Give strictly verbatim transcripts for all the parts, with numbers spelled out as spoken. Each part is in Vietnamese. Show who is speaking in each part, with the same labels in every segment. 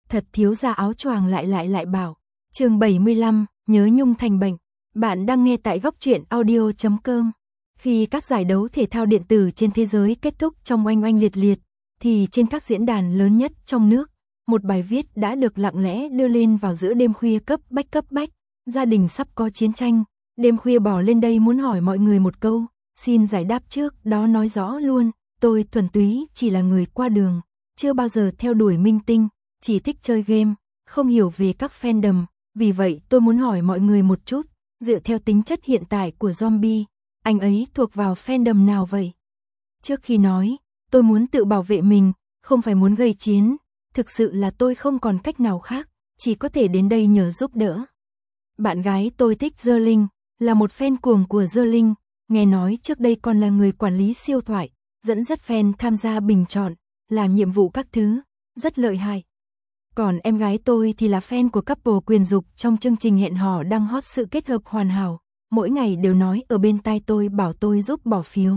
Speaker 1: thật thiếu gia áo choàng lại lại lại bảo. Chương bảy mươi lăm, nhớ nhung thành bệnh. Bạn đang nghe tại góc truyện audio chấm com. Khi các giải đấu thể thao điện tử trên thế giới kết thúc trong oanh oanh liệt liệt, thì trên các diễn đàn lớn nhất trong nước, một bài viết đã được lặng lẽ đưa lên vào giữa đêm khuya cấp bách cấp bách. Gia đình sắp có chiến tranh, đêm khuya bỏ lên đây muốn hỏi mọi người một câu, xin giải đáp trước, đó nói rõ luôn, tôi thuần túy chỉ là người qua đường, chưa bao giờ theo đuổi minh tinh, chỉ thích chơi game, không hiểu về các fandom, vì vậy tôi muốn hỏi mọi người một chút, dựa theo tính chất hiện tại của zombie, anh ấy thuộc vào fandom nào vậy? Trước khi nói, tôi muốn tự bảo vệ mình, không phải muốn gây chiến, thực sự là tôi không còn cách nào khác, chỉ có thể đến đây nhờ giúp đỡ. Bạn gái tôi thích Zerling, là một fan cuồng của Zerling, nghe nói trước đây còn là người quản lý siêu thoại, dẫn dắt fan tham gia bình chọn, làm nhiệm vụ các thứ, rất lợi hại. Còn em gái tôi thì là fan của couple quyền dục trong chương trình hẹn hò đang hot sự kết hợp hoàn hảo, mỗi ngày đều nói ở bên tai tôi bảo tôi giúp bỏ phiếu.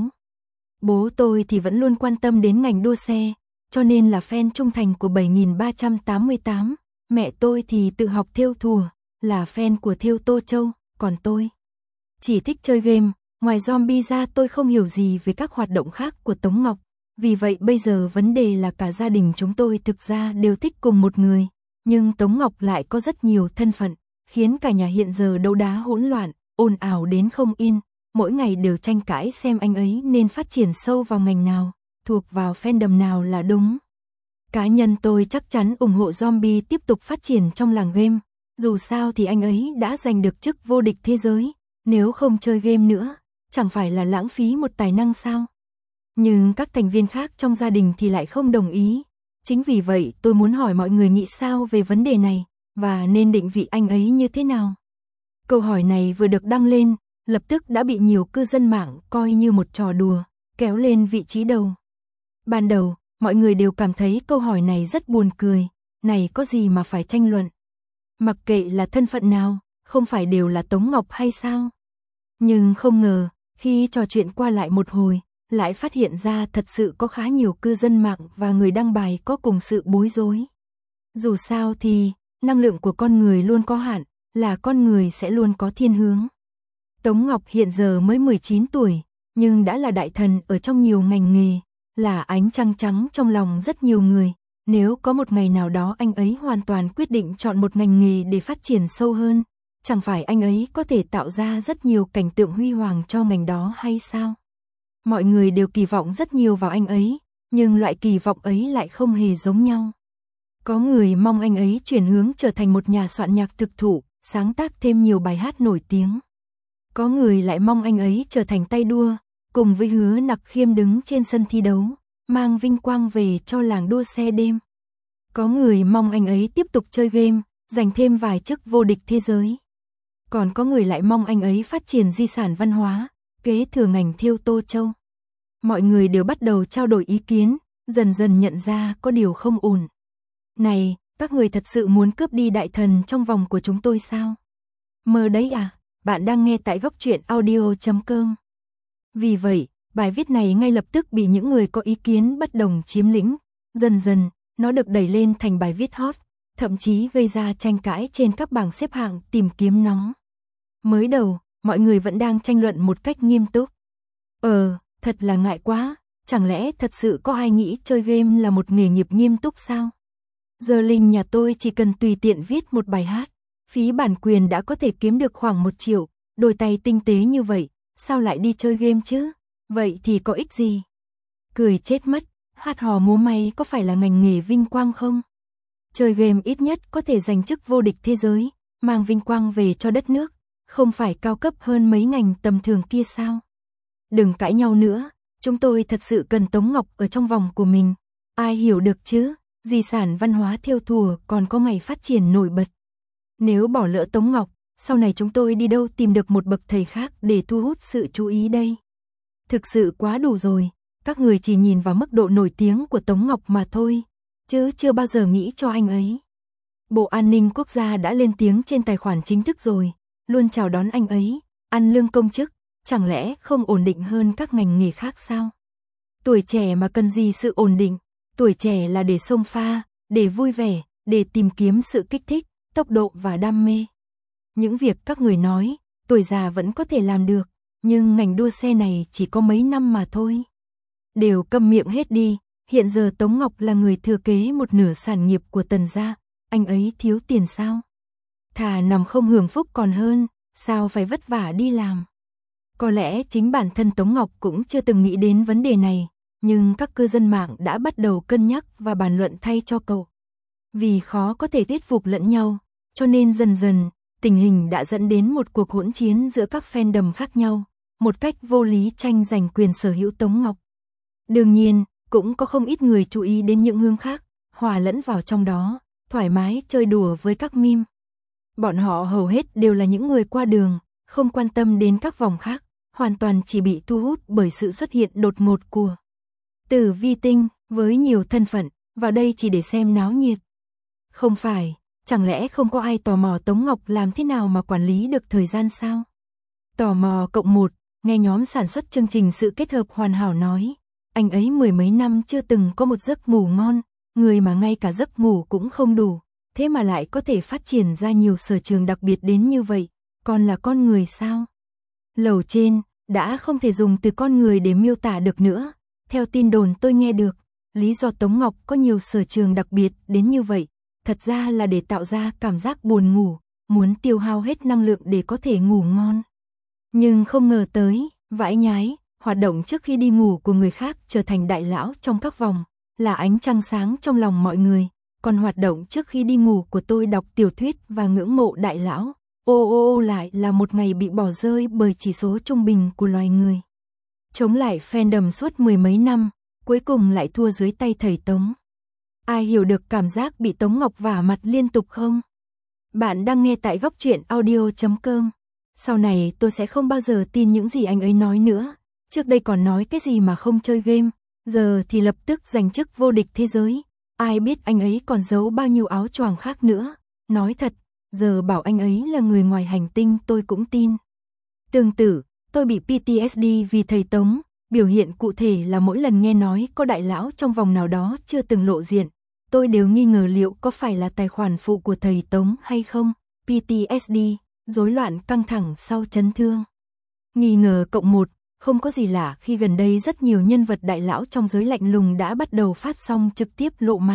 Speaker 1: Bố tôi thì vẫn luôn quan tâm đến ngành đua xe, cho nên là fan trung thành của bảy nghìn ba trăm tám mươi tám, mẹ tôi thì tự học thêu thùa, là fan của thêu Tô Châu, còn tôi chỉ thích chơi game, ngoài zombie ra tôi không hiểu gì về các hoạt động khác của Tống Ngọc, vì vậy bây giờ vấn đề là cả gia đình chúng tôi thực ra đều thích cùng một người, nhưng Tống Ngọc lại có rất nhiều thân phận, khiến cả nhà hiện giờ đấu đá hỗn loạn, ồn ào đến không yên, mỗi ngày đều tranh cãi xem anh ấy nên phát triển sâu vào ngành nào, thuộc vào fandom nào là đúng. Cá nhân tôi chắc chắn ủng hộ zombie tiếp tục phát triển trong làng game, dù sao thì anh ấy đã giành được chức vô địch thế giới, nếu không chơi game nữa, chẳng phải là lãng phí một tài năng sao? Nhưng các thành viên khác trong gia đình thì lại không đồng ý. Chính vì vậy tôi muốn hỏi mọi người nghĩ sao về vấn đề này, và nên định vị anh ấy như thế nào? Câu hỏi này vừa được đăng lên, lập tức đã bị nhiều cư dân mạng coi như một trò đùa, kéo lên vị trí đầu. Ban đầu, mọi người đều cảm thấy câu hỏi này rất buồn cười, này có gì mà phải tranh luận? Mặc kệ là thân phận nào, không phải đều là Tống Ngọc hay sao? Nhưng không ngờ, khi trò chuyện qua lại một hồi, lại phát hiện ra thật sự có khá nhiều cư dân mạng và người đăng bài có cùng sự bối rối. Dù sao thì, năng lượng của con người luôn có hạn, là con người sẽ luôn có thiên hướng. Tống Ngọc hiện giờ mới mười chín tuổi, nhưng đã là đại thần ở trong nhiều ngành nghề, là ánh trăng trắng trong lòng rất nhiều người. Nếu có một ngày nào đó anh ấy hoàn toàn quyết định chọn một ngành nghề để phát triển sâu hơn, chẳng phải anh ấy có thể tạo ra rất nhiều cảnh tượng huy hoàng cho ngành đó hay sao? Mọi người đều kỳ vọng rất nhiều vào anh ấy, nhưng loại kỳ vọng ấy lại không hề giống nhau. Có người mong anh ấy chuyển hướng trở thành một nhà soạn nhạc thực thụ, sáng tác thêm nhiều bài hát nổi tiếng. Có người lại mong anh ấy trở thành tay đua, cùng với Hứa Nặc Khiêm đứng trên sân thi đấu, mang vinh quang về cho làng đua xe đêm. Có người mong anh ấy tiếp tục chơi game, giành thêm vài chức vô địch thế giới. Còn có người lại mong anh ấy phát triển di sản văn hóa, kế thừa ngành thêu Tô Châu. Mọi người đều bắt đầu trao đổi ý kiến, dần dần nhận ra có điều không ổn. Này, các người thật sự muốn cướp đi đại thần trong vòng của chúng tôi sao? Mơ đấy à? Bạn đang nghe tại góc truyện audio chấm com. Vì vậy, bài viết này ngay lập tức bị những người có ý kiến bất đồng chiếm lĩnh. Dần dần, nó được đẩy lên thành bài viết hot, thậm chí gây ra tranh cãi trên các bảng xếp hạng tìm kiếm nóng. Mới đầu, mọi người vẫn đang tranh luận một cách nghiêm túc. Ờ, thật là ngại quá, chẳng lẽ thật sự có ai nghĩ chơi game là một nghề nghiệp nghiêm túc sao? Giờ Linh nhà tôi chỉ cần tùy tiện viết một bài hát, phí bản quyền đã có thể kiếm được khoảng một triệu, đôi tay tinh tế như vậy, sao lại đi chơi game chứ? Vậy thì có ích gì? Cười chết mất, hát hò múa may có phải là ngành nghề vinh quang không? Chơi game ít nhất có thể giành chức vô địch thế giới, mang vinh quang về cho đất nước, không phải cao cấp hơn mấy ngành tầm thường kia sao? Đừng cãi nhau nữa, chúng tôi thật sự cần Tống Ngọc ở trong vòng của mình. Ai hiểu được chứ, di sản văn hóa thêu thùa còn có ngày phát triển nổi bật. Nếu bỏ lỡ Tống Ngọc, sau này chúng tôi đi đâu tìm được một bậc thầy khác để thu hút sự chú ý đây? Thực sự quá đủ rồi, các người chỉ nhìn vào mức độ nổi tiếng của Tống Ngọc mà thôi, chứ chưa bao giờ nghĩ cho anh ấy. Bộ An ninh Quốc gia đã lên tiếng trên tài khoản chính thức rồi, luôn chào đón anh ấy, ăn lương công chức, chẳng lẽ không ổn định hơn các ngành nghề khác sao? Tuổi trẻ mà cần gì sự ổn định, tuổi trẻ là để xông pha, để vui vẻ, để tìm kiếm sự kích thích, tốc độ và đam mê. Những việc các người nói, tuổi già vẫn có thể làm được, nhưng ngành đua xe này chỉ có mấy năm mà thôi. Đều câm miệng hết đi, hiện giờ Tống Ngọc là người thừa kế một nửa sản nghiệp của Tần gia, anh ấy thiếu tiền sao? Thà nằm không hưởng phúc còn hơn, sao phải vất vả đi làm? Có lẽ chính bản thân Tống Ngọc cũng chưa từng nghĩ đến vấn đề này, nhưng các cư dân mạng đã bắt đầu cân nhắc và bàn luận thay cho cậu. Vì khó có thể thuyết phục lẫn nhau, cho nên dần dần, tình hình đã dẫn đến một cuộc hỗn chiến giữa các fandom khác nhau, một cách vô lý tranh giành quyền sở hữu Tống Ngọc. Đương nhiên, cũng có không ít người chú ý đến những hướng khác, hòa lẫn vào trong đó, thoải mái chơi đùa với các meme. Bọn họ hầu hết đều là những người qua đường, không quan tâm đến các vòng khác, hoàn toàn chỉ bị thu hút bởi sự xuất hiện đột ngột của Tử Vi Tinh với nhiều thân phận, vào đây chỉ để xem náo nhiệt. Không phải, chẳng lẽ không có ai tò mò Tống Ngọc làm thế nào mà quản lý được thời gian sao? Tò mò cộng một, nghe nhóm sản xuất chương trình Sự Kết Hợp Hoàn Hảo nói, anh ấy mười mấy năm chưa từng có một giấc ngủ ngon, người mà ngay cả giấc ngủ cũng không đủ, thế mà lại có thể phát triển ra nhiều sở trường đặc biệt đến như vậy, còn là con người sao? Lầu trên, đã không thể dùng từ con người để miêu tả được nữa, theo tin đồn tôi nghe được, lý do Tống Ngọc có nhiều sở trường đặc biệt đến như vậy, thật ra là để tạo ra cảm giác buồn ngủ, muốn tiêu hao hết năng lượng để có thể ngủ ngon. Nhưng không ngờ tới, vãi nhái, hoạt động trước khi đi ngủ của người khác trở thành đại lão trong các vòng, là ánh trăng sáng trong lòng mọi người, còn hoạt động trước khi đi ngủ của tôi đọc tiểu thuyết và ngưỡng mộ đại lão, ô ô ô lại là một ngày bị bỏ rơi bởi chỉ số trung bình của loài người. Chống lại fandom suốt mười mấy năm, cuối cùng lại thua dưới tay thầy Tống. Ai hiểu được cảm giác bị Tống Ngọc vả mặt liên tục không? Bạn đang nghe tại góc truyện audio chấm com. Sau này tôi sẽ không bao giờ tin những gì anh ấy nói nữa. Trước đây còn nói cái gì mà không chơi game, giờ thì lập tức giành chức vô địch thế giới. Ai biết anh ấy còn giấu bao nhiêu áo choàng khác nữa. Nói thật, giờ bảo anh ấy là người ngoài hành tinh tôi cũng tin. Tương tự, tôi bị pê tê ét đê vì thầy Tống, biểu hiện cụ thể là mỗi lần nghe nói có đại lão trong vòng nào đó chưa từng lộ diện, tôi đều nghi ngờ liệu có phải là tài khoản phụ của thầy Tống hay không. pê tê ét đê, rối loạn căng thẳng sau chấn thương. Nghi ngờ cộng một, không có gì lạ khi gần đây rất nhiều nhân vật đại lão trong giới lạnh lùng đã bắt đầu phát sóng trực tiếp lộ mặt.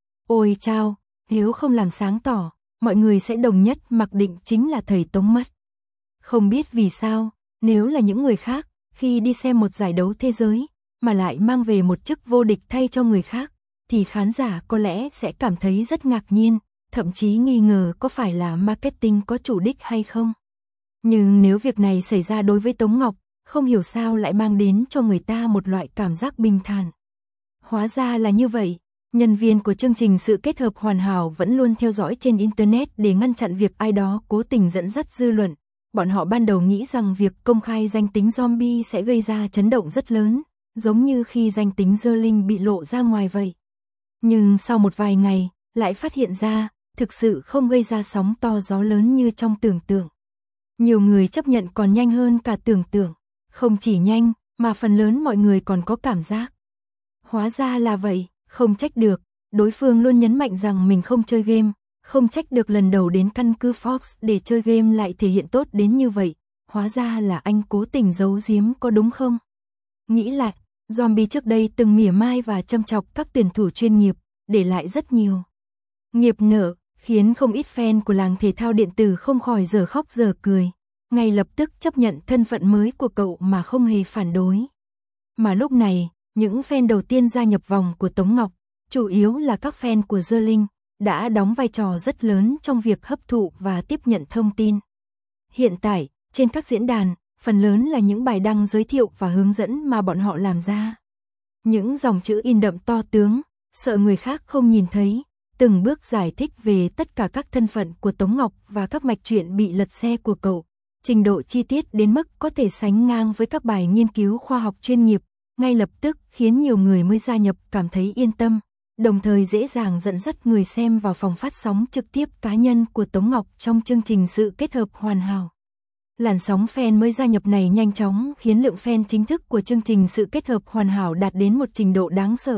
Speaker 1: Ôi chao, nếu không làm sáng tỏ, mọi người sẽ đồng nhất mặc định chính là thầy Tống mất. Không biết vì sao, nếu là những người khác, khi đi xem một giải đấu thế giới, mà lại mang về một chức vô địch thay cho người khác, thì khán giả có lẽ sẽ cảm thấy rất ngạc nhiên, thậm chí nghi ngờ có phải là marketing có chủ đích hay không. Nhưng nếu việc này xảy ra đối với Tống Ngọc, không hiểu sao lại mang đến cho người ta một loại cảm giác bình thản. Hóa ra là như vậy, nhân viên của chương trình Sự Kết Hợp Hoàn Hảo vẫn luôn theo dõi trên Internet để ngăn chặn việc ai đó cố tình dẫn dắt dư luận. Bọn họ ban đầu nghĩ rằng việc công khai danh tính zombie sẽ gây ra chấn động rất lớn, giống như khi danh tính Zerling bị lộ ra ngoài vậy. Nhưng sau một vài ngày, lại phát hiện ra, thực sự không gây ra sóng to gió lớn như trong tưởng tượng. Nhiều người chấp nhận còn nhanh hơn cả tưởng tượng, không chỉ nhanh, mà phần lớn mọi người còn có cảm giác. Hóa ra là vậy, không trách được, đối phương luôn nhấn mạnh rằng mình không chơi game, không trách được lần đầu đến căn cứ Fox để chơi game lại thể hiện tốt đến như vậy, hóa ra là anh cố tình giấu giếm có đúng không? Nghĩ lại, zombie trước đây từng mỉa mai và châm chọc các tuyển thủ chuyên nghiệp, để lại rất nhiều nghiệp nợ, khiến không ít fan của làng thể thao điện tử không khỏi giờ khóc giờ cười, ngay lập tức chấp nhận thân phận mới của cậu mà không hề phản đối. Mà lúc này, những fan đầu tiên gia nhập vòng của Tống Ngọc, chủ yếu là các fan của Zerling, đã đóng vai trò rất lớn trong việc hấp thụ và tiếp nhận thông tin. Hiện tại, trên các diễn đàn, phần lớn là những bài đăng giới thiệu và hướng dẫn mà bọn họ làm ra. Những dòng chữ in đậm to tướng, sợ người khác không nhìn thấy, từng bước giải thích về tất cả các thân phận của Tống Ngọc và các mạch truyện bị lật xe của cậu. Trình độ chi tiết đến mức có thể sánh ngang với các bài nghiên cứu khoa học chuyên nghiệp, ngay lập tức khiến nhiều người mới gia nhập cảm thấy yên tâm, đồng thời dễ dàng dẫn dắt người xem vào phòng phát sóng trực tiếp cá nhân của Tống Ngọc trong chương trình Sự Kết Hợp Hoàn Hảo. Làn sóng fan mới gia nhập này nhanh chóng khiến lượng fan chính thức của chương trình Sự Kết Hợp Hoàn Hảo đạt đến một trình độ đáng sợ.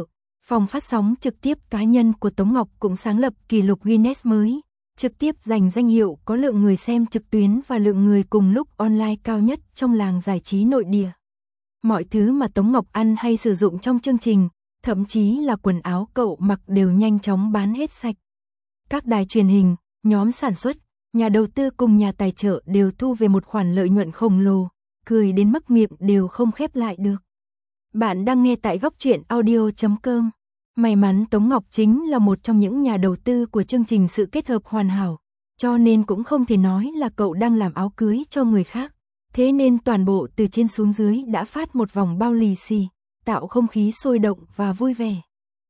Speaker 1: Phòng phát sóng trực tiếp cá nhân của Tống Ngọc cũng sáng lập kỷ lục Guinness mới, trực tiếp giành danh hiệu có lượng người xem trực tuyến và lượng người cùng lúc online cao nhất trong làng giải trí nội địa. Mọi thứ mà Tống Ngọc ăn hay sử dụng trong chương trình, thậm chí là quần áo cậu mặc đều nhanh chóng bán hết sạch. Các đài truyền hình, nhóm sản xuất, nhà đầu tư cùng nhà tài trợ đều thu về một khoản lợi nhuận khổng lồ, cười đến mức miệng đều không khép lại được. Bạn đang nghe tại góc truyện audio chấm com. May mắn Tống Ngọc chính là một trong những nhà đầu tư của chương trình Sự Kết Hợp Hoàn Hảo, cho nên cũng không thể nói là cậu đang làm áo cưới cho người khác. Thế nên toàn bộ từ trên xuống dưới đã phát một vòng bao lì xì, tạo không khí sôi động và vui vẻ.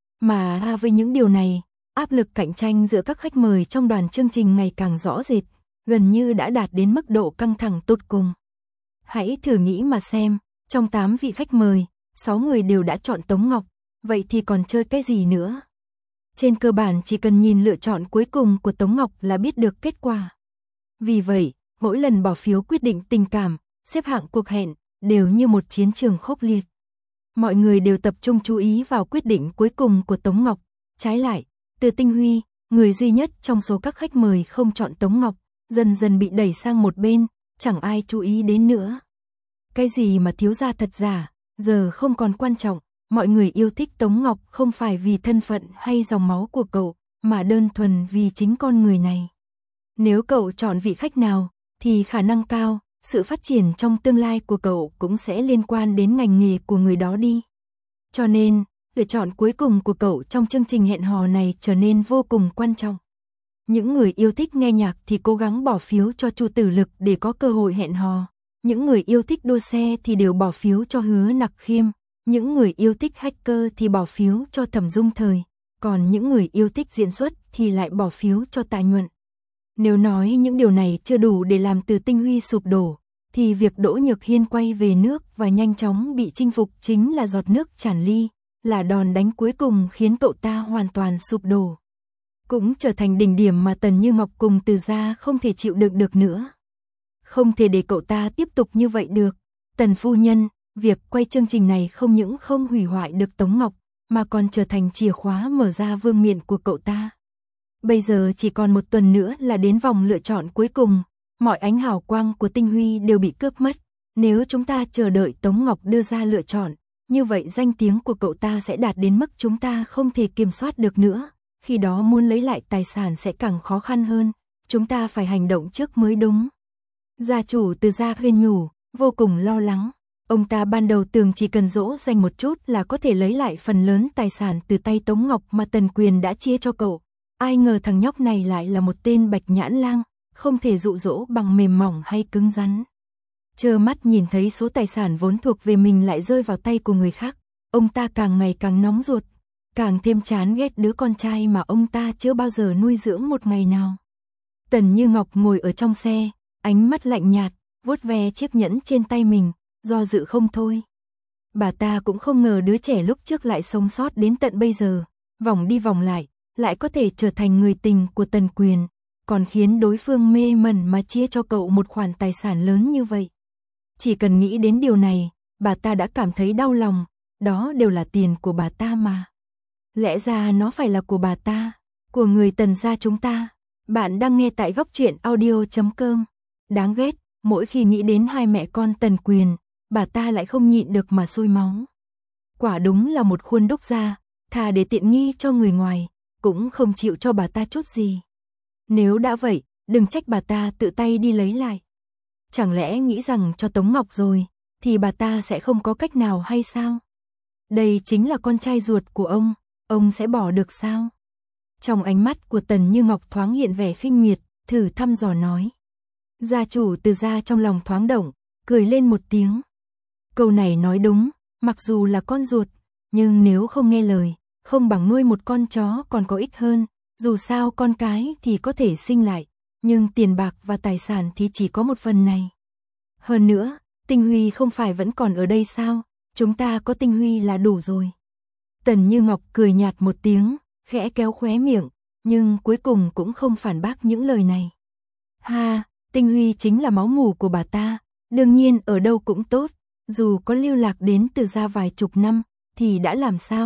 Speaker 1: Mà với những điều này, áp lực cạnh tranh giữa các khách mời trong đoàn chương trình ngày càng rõ rệt, gần như đã đạt đến mức độ căng thẳng tột cùng. Hãy thử nghĩ mà xem, trong tám vị khách mời, sáu người đều đã chọn Tống Ngọc, vậy thì còn chơi cái gì nữa? Trên cơ bản chỉ cần nhìn lựa chọn cuối cùng của Tống Ngọc là biết được kết quả. Vì vậy, mỗi lần bỏ phiếu quyết định tình cảm, xếp hạng cuộc hẹn, đều như một chiến trường khốc liệt. Mọi người đều tập trung chú ý vào quyết định cuối cùng của Tống Ngọc. Trái lại, Từ Tinh Huy, người duy nhất trong số các khách mời không chọn Tống Ngọc, dần dần bị đẩy sang một bên, chẳng ai chú ý đến nữa. Cái gì mà thiếu gia thật giả, giờ không còn quan trọng, mọi người yêu thích Tống Ngọc không phải vì thân phận hay dòng máu của cậu, mà đơn thuần vì chính con người này. Nếu cậu chọn vị khách nào, thì khả năng cao, sự phát triển trong tương lai của cậu cũng sẽ liên quan đến ngành nghề của người đó đi. Cho nên, lựa chọn cuối cùng của cậu trong chương trình hẹn hò này trở nên vô cùng quan trọng. Những người yêu thích nghe nhạc thì cố gắng bỏ phiếu cho Chu Tử Lực để có cơ hội hẹn hò. Những người yêu thích đua xe thì đều bỏ phiếu cho Hứa Nặc Khiêm. Những người yêu thích hacker thì bỏ phiếu cho Thẩm Dung Thời. Còn những người yêu thích diễn xuất thì lại bỏ phiếu cho Tạ Nhuận. Nếu nói những điều này chưa đủ để làm Từ Tinh Huy sụp đổ, thì việc Đỗ Nhược Hiên quay về nước và nhanh chóng bị chinh phục chính là giọt nước tràn ly, là đòn đánh cuối cùng khiến cậu ta hoàn toàn sụp đổ. Cũng trở thành đỉnh điểm mà Tần Như Ngọc cùng Từ gia không thể chịu đựng được nữa. Không thể để cậu ta tiếp tục như vậy được. Tần phu nhân, việc quay chương trình này không những không hủy hoại được Tống Ngọc, mà còn trở thành chìa khóa mở ra vương miện của cậu ta. Bây giờ chỉ còn một tuần nữa là đến vòng lựa chọn cuối cùng, mọi ánh hào quang của Tinh Huy đều bị cướp mất. Nếu chúng ta chờ đợi Tống Ngọc đưa ra lựa chọn, như vậy danh tiếng của cậu ta sẽ đạt đến mức chúng ta không thể kiểm soát được nữa. Khi đó muốn lấy lại tài sản sẽ càng khó khăn hơn, chúng ta phải hành động trước mới đúng. Gia chủ Từ gia khuyên nhủ, vô cùng lo lắng. Ông ta ban đầu tưởng chỉ cần dỗ dành một chút là có thể lấy lại phần lớn tài sản từ tay Tống Ngọc mà Tần Quyền đã chia cho cậu. Ai ngờ thằng nhóc này lại là một tên bạch nhãn lang, không thể dụ dỗ bằng mềm mỏng hay cứng rắn. Trơ mắt nhìn thấy số tài sản vốn thuộc về mình lại rơi vào tay của người khác, ông ta càng ngày càng nóng ruột, càng thêm chán ghét đứa con trai mà ông ta chưa bao giờ nuôi dưỡng một ngày nào. Tần Như Ngọc ngồi ở trong xe, ánh mắt lạnh nhạt, vuốt ve chiếc nhẫn trên tay mình, do dự không thôi. Bà ta cũng không ngờ đứa trẻ lúc trước lại sống sót đến tận bây giờ, vòng đi vòng lại, lại có thể trở thành người tình của Tần Quyền, còn khiến đối phương mê mẩn mà chia cho cậu một khoản tài sản lớn như vậy. Chỉ cần nghĩ đến điều này, bà ta đã cảm thấy đau lòng, đó đều là tiền của bà ta mà. Lẽ ra nó phải là của bà ta, của người Tần gia chúng ta. Bạn đang nghe tại góc truyện audio chấm com. Đáng ghét, mỗi khi nghĩ đến hai mẹ con Tần Quyền, bà ta lại không nhịn được mà sôi máu. Quả đúng là một khuôn đúc ra, thà để tiện nghi cho người ngoài, cũng không chịu cho bà ta chút gì. Nếu đã vậy, đừng trách bà ta tự tay đi lấy lại. Chẳng lẽ nghĩ rằng cho Tống Ngọc rồi, thì bà ta sẽ không có cách nào hay sao? Đây chính là con trai ruột của ông, ông sẽ bỏ được sao? Trong ánh mắt của Tần Như Ngọc thoáng hiện vẻ khinh miệt, thử thăm dò nói. Gia chủ Từ gia trong lòng thoáng động, cười lên một tiếng. Câu này nói đúng, mặc dù là con ruột, nhưng nếu không nghe lời, không bằng nuôi một con chó còn có ích hơn. Dù sao con cái thì có thể sinh lại, nhưng tiền bạc và tài sản thì chỉ có một phần này. Hơn nữa, Tinh Huy không phải vẫn còn ở đây sao? Chúng ta có Tinh Huy là đủ rồi. Tần Như Ngọc cười nhạt một tiếng, khẽ kéo khóe miệng, nhưng cuối cùng cũng không phản bác những lời này. Ha, Tinh Huy chính là máu mủ của bà ta, đương nhiên ở đâu cũng tốt, dù có lưu lạc đến Từ gia vài chục năm, thì đã làm sao?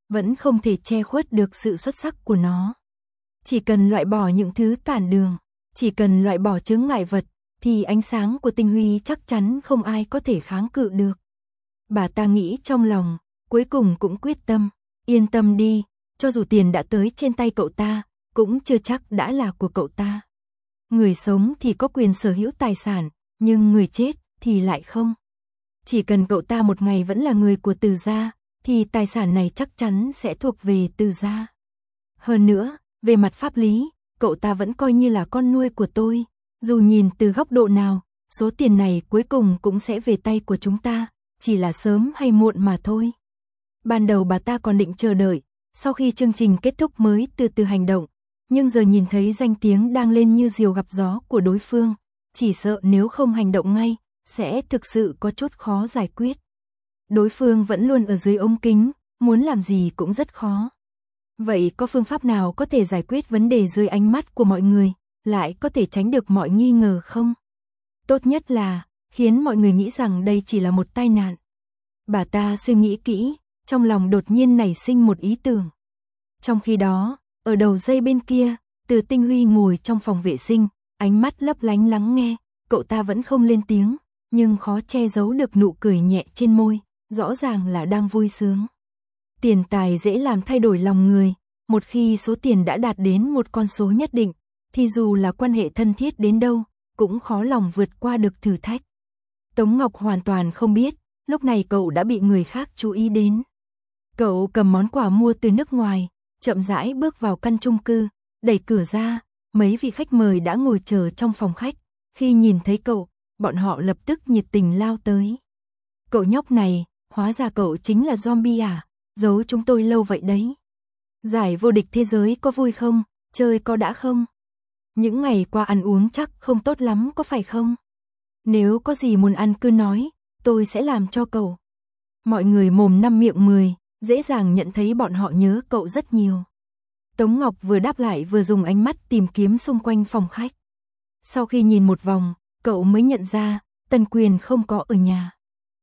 Speaker 1: vẫn không thể che khuất được sự xuất sắc của nó. Chỉ cần loại bỏ những thứ cản đường, chỉ cần loại bỏ chướng ngại vật, thì ánh sáng của tinh huy chắc chắn không ai có thể kháng cự được. Bà ta nghĩ trong lòng, cuối cùng cũng quyết tâm, yên tâm đi, cho dù tiền đã tới trên tay cậu ta, cũng chưa chắc đã là của cậu ta. Người sống thì có quyền sở hữu tài sản, nhưng người chết thì lại không. Chỉ cần cậu ta một ngày vẫn là người của Từ gia, thì tài sản này chắc chắn sẽ thuộc về Từ gia. Hơn nữa, về mặt pháp lý, cậu ta vẫn coi như là con nuôi của tôi. Dù nhìn từ góc độ nào, số tiền này cuối cùng cũng sẽ về tay của chúng ta, chỉ là sớm hay muộn mà thôi. Ban đầu bà ta còn định chờ đợi, sau khi chương trình kết thúc mới từ từ hành động, nhưng giờ nhìn thấy danh tiếng đang lên như diều gặp gió của đối phương, chỉ sợ nếu không hành động ngay, sẽ thực sự có chút khó giải quyết. Đối phương vẫn luôn ở dưới ống kính, muốn làm gì cũng rất khó. Vậy có phương pháp nào có thể giải quyết vấn đề dưới ánh mắt của mọi người, lại có thể tránh được mọi nghi ngờ không? Tốt nhất là, khiến mọi người nghĩ rằng đây chỉ là một tai nạn. Bà ta suy nghĩ kỹ, trong lòng đột nhiên nảy sinh một ý tưởng. Trong khi đó, ở đầu dây bên kia, Từ Tinh Huy ngồi trong phòng vệ sinh, ánh mắt lấp lánh lắng nghe, cậu ta vẫn không lên tiếng, nhưng khó che giấu được nụ cười nhẹ trên môi, rõ ràng là đang vui sướng. Tiền tài dễ làm thay đổi lòng người, một khi số tiền đã đạt đến một con số nhất định, thì dù là quan hệ thân thiết đến đâu, cũng khó lòng vượt qua được thử thách. Tống Ngọc hoàn toàn không biết, lúc này cậu đã bị người khác chú ý đến. Cậu cầm món quà mua từ nước ngoài, chậm rãi bước vào căn chung cư, đẩy cửa ra, mấy vị khách mời đã ngồi chờ trong phòng khách. Khi nhìn thấy cậu, bọn họ lập tức nhiệt tình lao tới. Cậu nhóc này, hóa ra cậu chính là zombie à, giấu chúng tôi lâu vậy đấy. Giải vô địch thế giới có vui không, chơi có đã không? Những ngày qua ăn uống chắc không tốt lắm có phải không? Nếu có gì muốn ăn cứ nói, tôi sẽ làm cho cậu. Mọi người mồm năm miệng mười, dễ dàng nhận thấy bọn họ nhớ cậu rất nhiều. Tống Ngọc vừa đáp lại vừa dùng ánh mắt tìm kiếm xung quanh phòng khách. Sau khi nhìn một vòng, cậu mới nhận ra, Tần Quyền không có ở nhà.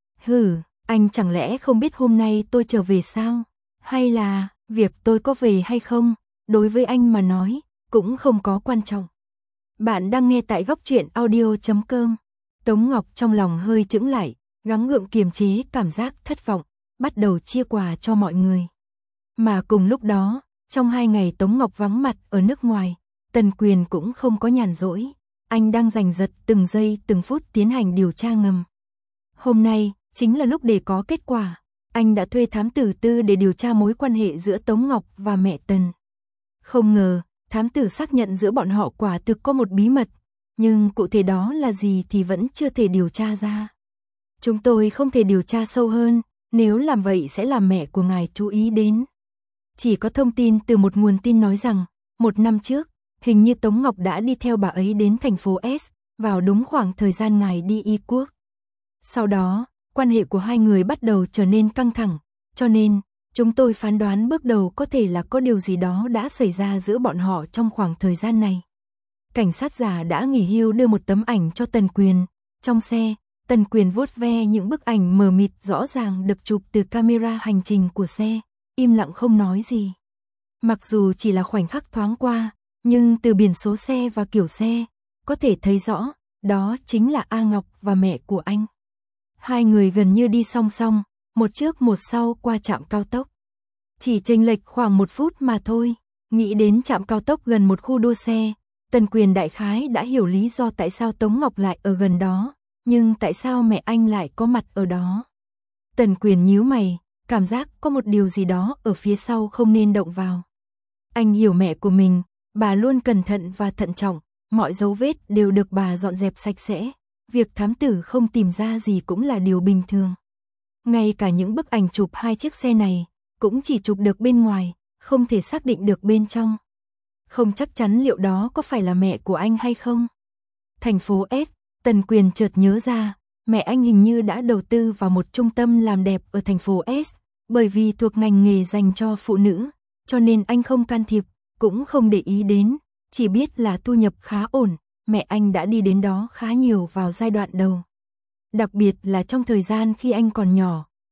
Speaker 1: Hừ, anh chẳng lẽ không biết hôm nay tôi trở về sao? Hay là, việc tôi có về hay không, đối với anh mà nói, cũng không có quan trọng. Bạn đang nghe tại góc truyện audio chấm com. Tống Ngọc trong lòng hơi chững lại, gắng gượng kiềm chế cảm giác thất vọng, bắt đầu chia quà cho mọi người. Mà cùng lúc đó, trong hai ngày Tống Ngọc vắng mặt ở nước ngoài, Tần Quyền cũng không có nhàn rỗi. Anh đang giành giật từng giây từng phút tiến hành điều tra ngầm. Hôm nay, chính là lúc để có kết quả. Anh đã thuê thám tử Tư để điều tra mối quan hệ giữa Tống Ngọc và mẹ Tần. Không ngờ, thám tử xác nhận giữa bọn họ quả thực có một bí mật, nhưng cụ thể đó là gì thì vẫn chưa thể điều tra ra. Chúng tôi không thể điều tra sâu hơn, nếu làm vậy sẽ làm mẹ của ngài chú ý đến. Chỉ có thông tin từ một nguồn tin nói rằng, một năm trước, hình như Tống Ngọc đã đi theo bà ấy đến thành phố S, vào đúng khoảng thời gian ngài đi y quốc. Sau đó, quan hệ của hai người bắt đầu trở nên căng thẳng, cho nên, chúng tôi phán đoán bước đầu có thể là có điều gì đó đã xảy ra giữa bọn họ trong khoảng thời gian này. Cảnh sát già đã nghỉ hưu đưa một tấm ảnh cho Tần Quyền. Trong xe, Tần Quyền vuốt ve những bức ảnh mờ mịt rõ ràng được chụp từ camera hành trình của xe, im lặng không nói gì. Mặc dù chỉ là khoảnh khắc thoáng qua, nhưng từ biển số xe và kiểu xe, có thể thấy rõ, đó chính là A Ngọc và mẹ của anh. Hai người gần như đi song song, một trước một sau qua trạm cao tốc. Chỉ chênh lệch khoảng một phút mà thôi, nghĩ đến trạm cao tốc gần một khu đua xe, Tần Quyền đại khái đã hiểu lý do tại sao Tống Ngọc lại ở gần đó, nhưng tại sao mẹ anh lại có mặt ở đó. Tần Quyền nhíu mày, cảm giác có một điều gì đó ở phía sau không nên động vào. Anh hiểu mẹ của mình, bà luôn cẩn thận và thận trọng, mọi dấu vết đều được bà dọn dẹp sạch sẽ. Việc thám tử không tìm ra gì cũng là điều bình thường. Ngay cả những bức ảnh chụp hai chiếc xe này, cũng chỉ chụp được bên ngoài, không thể xác định được bên trong. Không chắc chắn liệu đó có phải là mẹ của anh hay không. Thành phố S, Tần Quyền chợt nhớ ra, mẹ anh hình như đã đầu tư vào một trung tâm làm đẹp ở thành phố S, bởi vì thuộc ngành nghề dành cho phụ nữ, cho nên anh không can thiệp, cũng không để ý đến, chỉ biết là thu nhập khá ổn, mẹ anh đã đi đến đó khá nhiều vào giai đoạn đầu. Đặc biệt là trong thời gian khi anh còn nhỏ,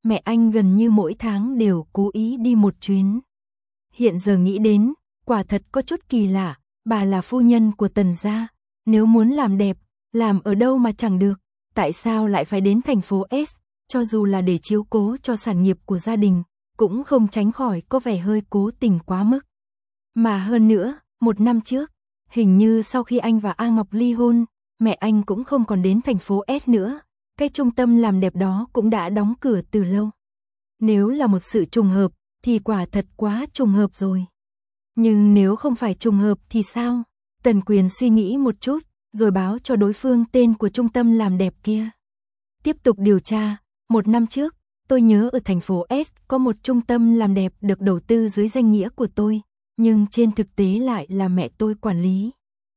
Speaker 1: mẹ anh gần như mỗi tháng đều cố ý đi một chuyến. Hiện giờ nghĩ đến, quả thật có chút kỳ lạ, bà là phu nhân của Tần gia, nếu muốn làm đẹp, làm ở đâu mà chẳng được, tại sao lại phải đến thành phố S, cho dù là để chiếu cố cho sản nghiệp của gia đình, cũng không tránh khỏi có vẻ hơi cố tình quá mức. Mà hơn nữa, một năm trước, hình như sau khi anh và A Ngọc ly hôn, mẹ anh cũng không còn đến thành phố S nữa, cái trung tâm làm đẹp đó cũng đã đóng cửa từ lâu. Nếu là một sự trùng hợp, thì quả thật quá trùng hợp rồi. Nhưng nếu không phải trùng hợp thì sao? Tần Quyền suy nghĩ một chút, rồi báo cho đối phương tên của trung tâm làm đẹp kia. Tiếp tục điều tra, một năm trước, tôi nhớ ở thành phố S có một trung tâm làm đẹp được đầu tư dưới danh nghĩa của tôi, nhưng trên thực tế lại là mẹ tôi quản lý.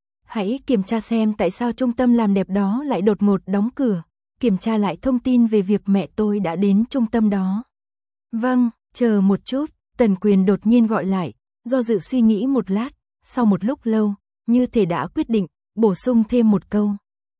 Speaker 1: Hãy kiểm tra xem tại sao trung tâm làm đẹp đó lại đột ngột đóng cửa, kiểm tra lại thông tin về việc mẹ tôi đã đến trung tâm đó. Vâng, chờ một chút, Tần Quyền đột nhiên gọi lại, do dự suy nghĩ một lát, sau một lúc lâu, như thể đã quyết định, bổ sung thêm một câu.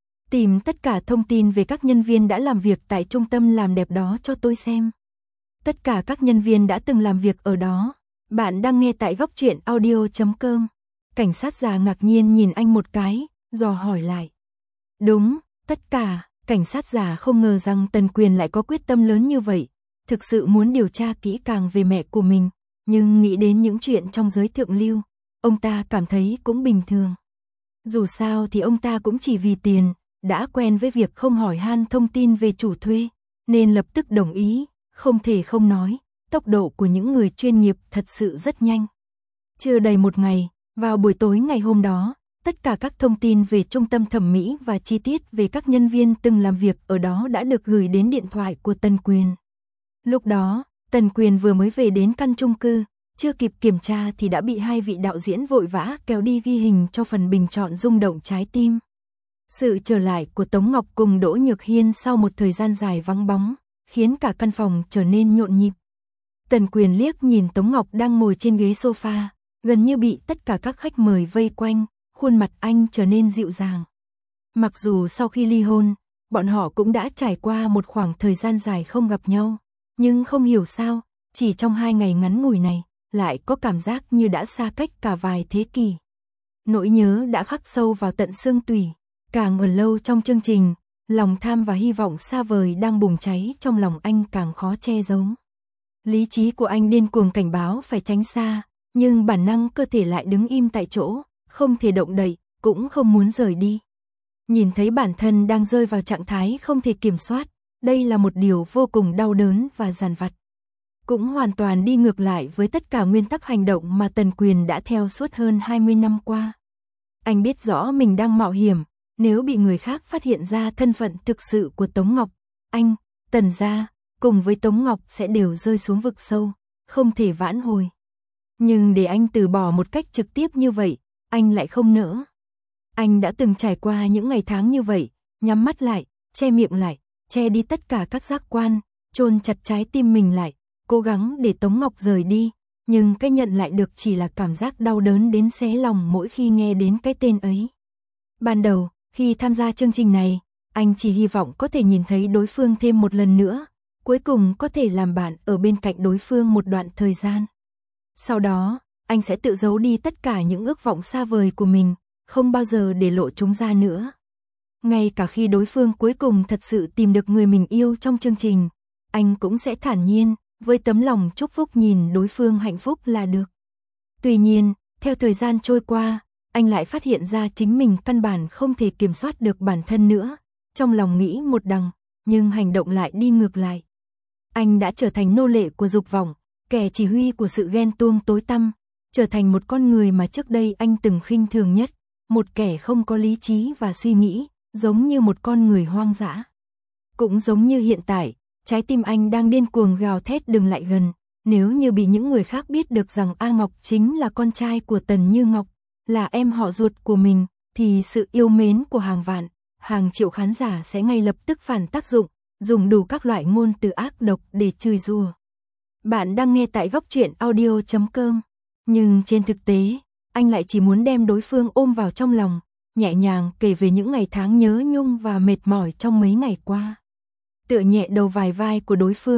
Speaker 1: Tìm tất cả thông tin về các nhân viên đã làm việc tại trung tâm làm đẹp đó cho tôi xem. Tất cả các nhân viên đã từng làm việc ở đó. Bạn đang nghe tại góc truyện audio chấm com. Cảnh sát già ngạc nhiên nhìn anh một cái, dò hỏi lại. Đúng, tất cả. Cảnh sát già không ngờ rằng Tần Quyền lại có quyết tâm lớn như vậy, thực sự muốn điều tra kỹ càng về mẹ của mình, nhưng nghĩ đến những chuyện trong giới thượng lưu, ông ta cảm thấy cũng bình thường. Dù sao thì ông ta cũng chỉ vì tiền, đã quen với việc không hỏi han thông tin về chủ thuê, nên lập tức đồng ý, không thể không nói, tốc độ của những người chuyên nghiệp thật sự rất nhanh. Chưa đầy một ngày, vào buổi tối ngày hôm đó, tất cả các thông tin về trung tâm thẩm mỹ và chi tiết về các nhân viên từng làm việc ở đó đã được gửi đến điện thoại của Tần Quyền. Lúc đó, Tần Quyền vừa mới về đến căn chung cư, chưa kịp kiểm tra thì đã bị hai vị đạo diễn vội vã kéo đi ghi hình cho phần bình chọn rung động trái tim. Sự trở lại của Tống Ngọc cùng Đỗ Nhược Hiên sau một thời gian dài vắng bóng, khiến cả căn phòng trở nên nhộn nhịp. Tần Quyền liếc nhìn Tống Ngọc đang ngồi trên ghế sofa, gần như bị tất cả các khách mời vây quanh, khuôn mặt anh trở nên dịu dàng. Mặc dù sau khi ly hôn, bọn họ cũng đã trải qua một khoảng thời gian dài không gặp nhau, nhưng không hiểu sao, chỉ trong hai ngày ngắn ngủi này, lại có cảm giác như đã xa cách cả vài thế kỷ. Nỗi nhớ đã khắc sâu vào tận xương tủy, càng ở lâu trong chương trình, lòng tham và hy vọng xa vời đang bùng cháy trong lòng anh càng khó che giấu. Lý trí của anh điên cuồng cảnh báo phải tránh xa, nhưng bản năng cơ thể lại đứng im tại chỗ, không thể động đậy, cũng không muốn rời đi. Nhìn thấy bản thân đang rơi vào trạng thái không thể kiểm soát, đây là một điều vô cùng đau đớn và dằn vặt. Cũng hoàn toàn đi ngược lại với tất cả nguyên tắc hành động mà Tần Quyền đã theo suốt hơn hai mươi năm qua. Anh biết rõ mình đang mạo hiểm, nếu bị người khác phát hiện ra thân phận thực sự của Tống Ngọc, anh, Tần gia, cùng với Tống Ngọc sẽ đều rơi xuống vực sâu, không thể vãn hồi. Nhưng để anh từ bỏ một cách trực tiếp như vậy, anh lại không nỡ. Anh đã từng trải qua những ngày tháng như vậy, nhắm mắt lại, che miệng lại, che đi tất cả các giác quan, chôn chặt trái tim mình lại, cố gắng để Tống Ngọc rời đi, nhưng cái nhận lại được chỉ là cảm giác đau đớn đến xé lòng mỗi khi nghe đến cái tên ấy. Ban đầu, khi tham gia chương trình này, anh chỉ hy vọng có thể nhìn thấy đối phương thêm một lần nữa, cuối cùng có thể làm bạn ở bên cạnh đối phương một đoạn thời gian. Sau đó, anh sẽ tự giấu đi tất cả những ước vọng xa vời của mình, không bao giờ để lộ chúng ra nữa. Ngay cả khi đối phương cuối cùng thật sự tìm được người mình yêu trong chương trình, anh cũng sẽ thản nhiên, với tấm lòng chúc phúc nhìn đối phương hạnh phúc là được. Tuy nhiên, theo thời gian trôi qua, anh lại phát hiện ra chính mình căn bản không thể kiểm soát được bản thân nữa, trong lòng nghĩ một đằng, nhưng hành động lại đi ngược lại. Anh đã trở thành nô lệ của dục vọng, kẻ chỉ huy của sự ghen tuông tối tăm, trở thành một con người mà trước đây anh từng khinh thường nhất, một kẻ không có lý trí và suy nghĩ, giống như một con người hoang dã. Cũng giống như hiện tại, trái tim anh đang điên cuồng gào thét đừng lại gần, nếu như bị những người khác biết được rằng A Ngọc chính là con trai của Tần Như Ngọc, là em họ ruột của mình, thì sự yêu mến của hàng vạn, hàng triệu khán giả sẽ ngay lập tức phản tác dụng, dùng đủ các loại ngôn từ ác độc để chửi rủa. Bạn đang nghe tại góc truyện audio chấm com, nhưng trên thực tế, anh lại chỉ muốn đem đối phương ôm vào trong lòng, nhẹ nhàng kể về những ngày tháng nhớ nhung và mệt mỏi trong mấy ngày qua. Tựa nhẹ đầu vài vai của đối phương,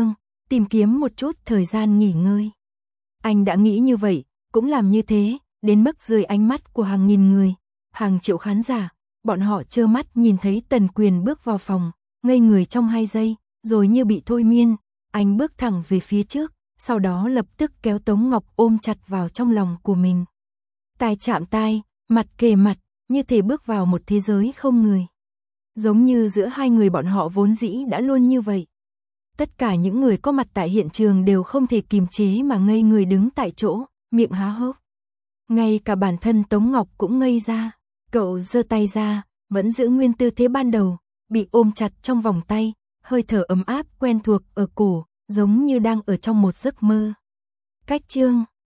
Speaker 1: tìm kiếm một chút thời gian nghỉ ngơi. Anh đã nghĩ như vậy, cũng làm như thế, đến mức dưới ánh mắt của hàng nghìn người, hàng triệu khán giả, bọn họ trơ mắt nhìn thấy Tần Quyền bước vào phòng, ngây người trong hai giây, rồi như bị thôi miên, anh bước thẳng về phía trước, sau đó lập tức kéo Tống Ngọc ôm chặt vào trong lòng của mình. Tai chạm tai, mặt kề mặt, như thể bước vào một thế giới không người. Giống như giữa hai người bọn họ vốn dĩ đã luôn như vậy. Tất cả những người có mặt tại hiện trường đều không thể kìm chế mà ngây người đứng tại chỗ, miệng há hốc. Ngay cả bản thân Tống Ngọc cũng ngây ra, cậu giơ tay ra, vẫn giữ nguyên tư thế ban đầu, bị ôm chặt trong vòng tay, hơi thở ấm áp quen thuộc ở cổ, giống như đang ở trong một giấc mơ. Cách chương